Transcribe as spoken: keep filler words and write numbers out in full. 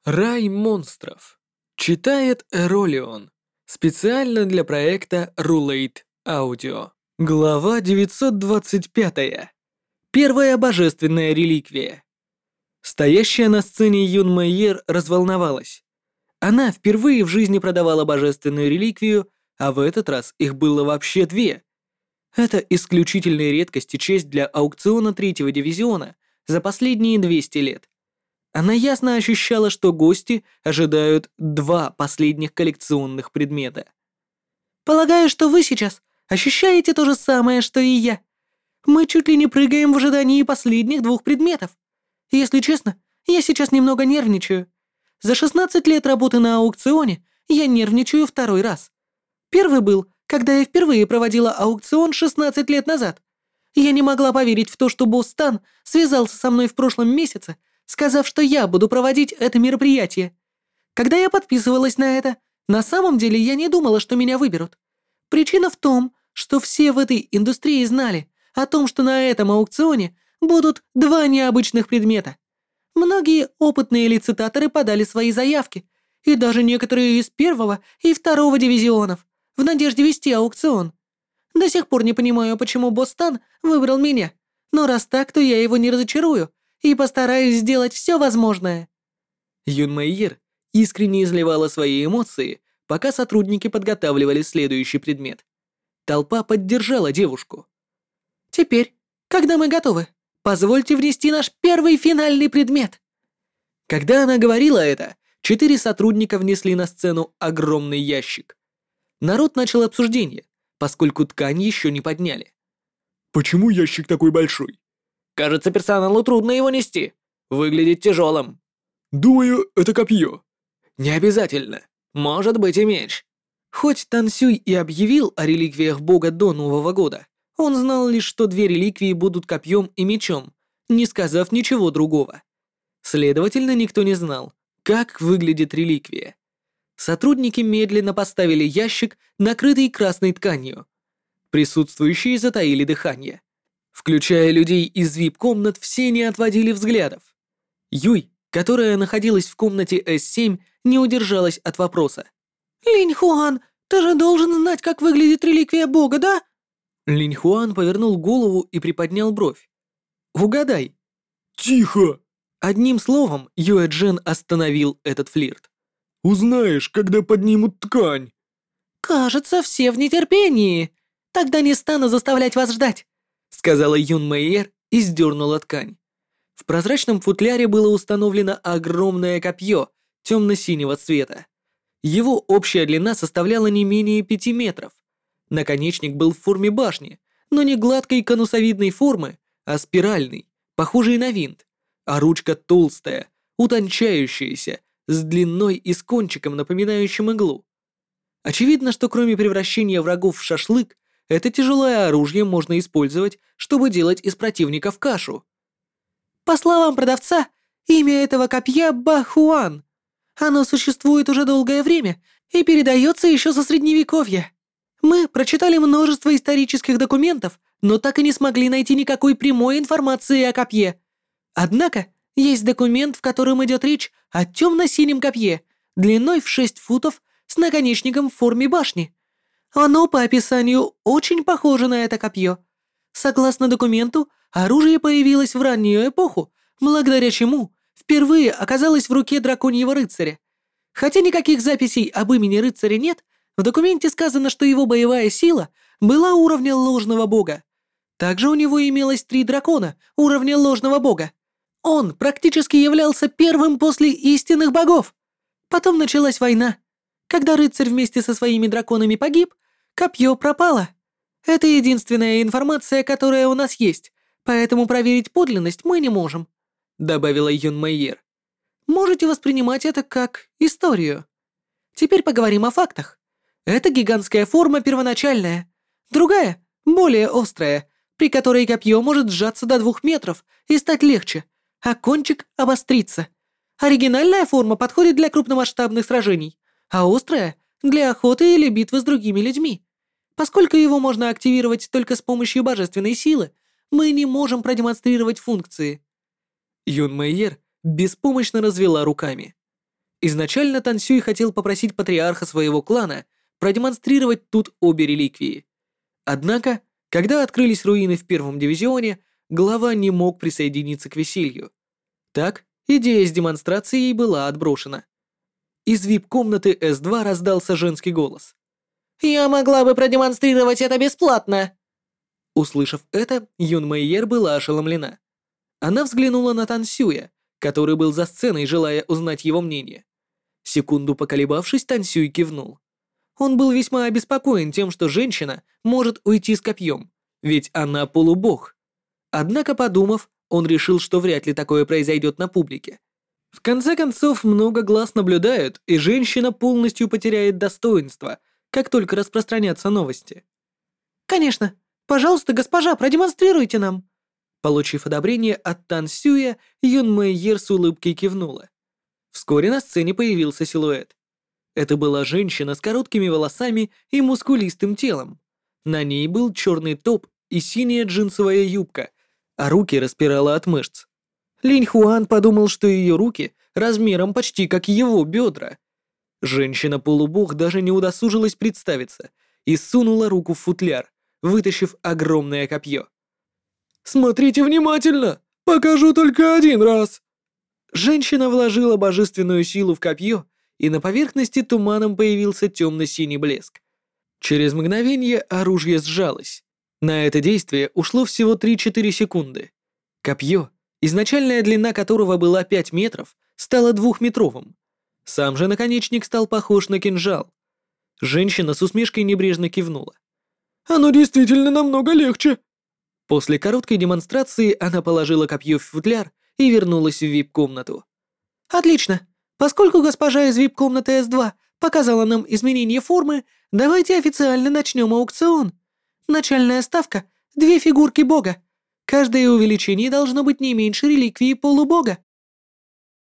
Рай монстров. Читает Эролион. Специально для проекта Rulate Audio. Глава девятьсот двадцать пять. Первая божественная реликвия. Стоящая на сцене Юн Мэйер разволновалась. Она впервые в жизни продавала божественную реликвию, а в этот раз их было вообще две. Это исключительная редкость и честь для аукциона третьего дивизиона за последние двести лет. Она ясно ощущала, что гости ожидают два последних коллекционных предмета. «Полагаю, что вы сейчас ощущаете то же самое, что и я. Мы чуть ли не прыгаем в ожидании последних двух предметов. Если честно, я сейчас немного нервничаю. За шестнадцать лет работы на аукционе я нервничаю второй раз. Первый был, когда я впервые проводила аукцион шестнадцать лет назад. Я не могла поверить в то, что босс Тан связался со мной в прошлом месяце, сказав, что я буду проводить это мероприятие. Когда я подписывалась на это, на самом деле я не думала, что меня выберут. Причина в том, что все в этой индустрии знали о том, что на этом аукционе будут два необычных предмета. Многие опытные лицитаторы подали свои заявки, и даже некоторые из первого и второго дивизионов, в надежде вести аукцион. До сих пор не понимаю, почему босс Тан выбрал меня, но раз так, то я его не разочарую и постараюсь сделать все возможное». Юн Мэйер искренне изливала свои эмоции, пока сотрудники подготавливали следующий предмет. Толпа поддержала девушку. «Теперь, когда мы готовы, позвольте внести наш первый финальный предмет». Когда она говорила это, четыре сотрудника внесли на сцену огромный ящик. Народ начал обсуждение, поскольку ткань еще не подняли. Почему ящик такой большой? Кажется, персоналу трудно его нести. Выглядит тяжелым. Думаю, это копье. Не обязательно. Может быть и меч. Хоть Тан Сюй и объявил о реликвиях бога до Нового года, он знал лишь, что две реликвии будут копьем и мечом, не сказав ничего другого. Следовательно, никто не знал, как выглядит реликвия. Сотрудники медленно поставили ящик, накрытый красной тканью. Присутствующие затаили дыхание. Включая людей из вип-комнат, все не отводили взглядов. Юй, которая находилась в комнате эс семь, не удержалась от вопроса. «Линь Хуан, ты же должен знать, как выглядит реликвия бога, да?» Линь Хуан повернул голову и приподнял бровь. «Угадай». Тихо! Одним словом, Юэ Джен остановил этот флирт. Узнаешь, когда поднимут ткань. «Кажется, все в нетерпении. Тогда не стану заставлять вас ждать», сказала Юн Мэйер и сдернула ткань. В прозрачном футляре было установлено огромное копье темно-синего цвета. Его общая длина составляла не менее пяти метров. Наконечник был в форме башни, но не гладкой конусовидной формы, а спиральной, похожей на винт, а ручка толстая, утончающаяся, с длиной и с кончиком, напоминающим иглу. Очевидно, что кроме превращения врагов в шашлык, это тяжелое оружие можно использовать, чтобы делать из противников кашу. По словам продавца, имя этого копья Бахуан. Оно существует уже долгое время и передается еще со средневековья. Мы прочитали множество исторических документов, но так и не смогли найти никакой прямой информации о копье. Однако есть документ, в котором идет речь о темно-синем копье, длиной в шесть футов, с наконечником в форме башни. Оно по описанию очень похоже на это копье. Согласно документу, оружие появилось в раннюю эпоху, благодаря чему впервые оказалось в руке драконьего рыцаря. Хотя никаких записей об имени рыцаря нет, в документе сказано, что его боевая сила была уровня ложного бога. Также у него имелось три дракона уровня ложного бога. Он практически являлся первым после истинных богов. Потом началась война. Когда рыцарь вместе со своими драконами погиб, копье пропало. Это единственная информация, которая у нас есть, поэтому проверить подлинность мы не можем», — добавила Юн Мэйер. «Можете воспринимать это как историю. Теперь поговорим о фактах. Эта гигантская форма первоначальная. Другая, более острая, при которой копье может сжаться до двух метров и стать легче, а кончик обостриться. Оригинальная форма подходит для крупномасштабных сражений, а острая — для охоты или битвы с другими людьми. Поскольку его можно активировать только с помощью божественной силы, мы не можем продемонстрировать функции». Юн Мэйер беспомощно развела руками. Изначально Тан Сюй хотел попросить патриарха своего клана продемонстрировать тут обе реликвии. Однако, когда открылись руины в первом дивизионе, глава не мог присоединиться к веселью. Так, идея с демонстрацией была отброшена. Из вип-комнаты эс два раздался женский голос. «Я могла бы продемонстрировать это бесплатно!» Услышав это, Юн Мэйер была ошеломлена. Она взглянула на Тан Сюя, который был за сценой, желая узнать его мнение. Секунду поколебавшись, Тан Сюй кивнул. Он был весьма обеспокоен тем, что женщина может уйти с копьем, ведь она полубог. Однако, подумав, он решил, что вряд ли такое произойдет на публике. В конце концов, много глаз наблюдают, и женщина полностью потеряет достоинство, как только распространятся новости. «Конечно! Пожалуйста, госпожа, продемонстрируйте нам!» Получив одобрение от Тан Сюя, Юн Мэйер с улыбкой кивнула. Вскоре на сцене появился силуэт. Это была женщина с короткими волосами и мускулистым телом. На ней был черный топ и синяя джинсовая юбка, а руки распирала от мышц. Линь Хуан подумал, что ее руки размером почти как его бедра. Женщина-полубог даже не удосужилась представиться и сунула руку в футляр, вытащив огромное копье. «Смотрите внимательно! Покажу только один раз!» Женщина вложила божественную силу в копье, и на поверхности туманом появился темно-синий блеск. Через мгновение оружие сжалось. На это действие ушло всего три-четыре секунды. Копье, изначальная длина которого была пять метров, стало двухметровым. Сам же наконечник стал похож на кинжал. Женщина с усмешкой небрежно кивнула. «Оно действительно намного легче!» После короткой демонстрации она положила копье в футляр и вернулась в вип-комнату. «Отлично! Поскольку госпожа из вип-комнаты эс два показала нам изменение формы, давайте официально начнем аукцион. Начальная ставка — две фигурки бога. Каждое увеличение должно быть не меньше реликвии полубога».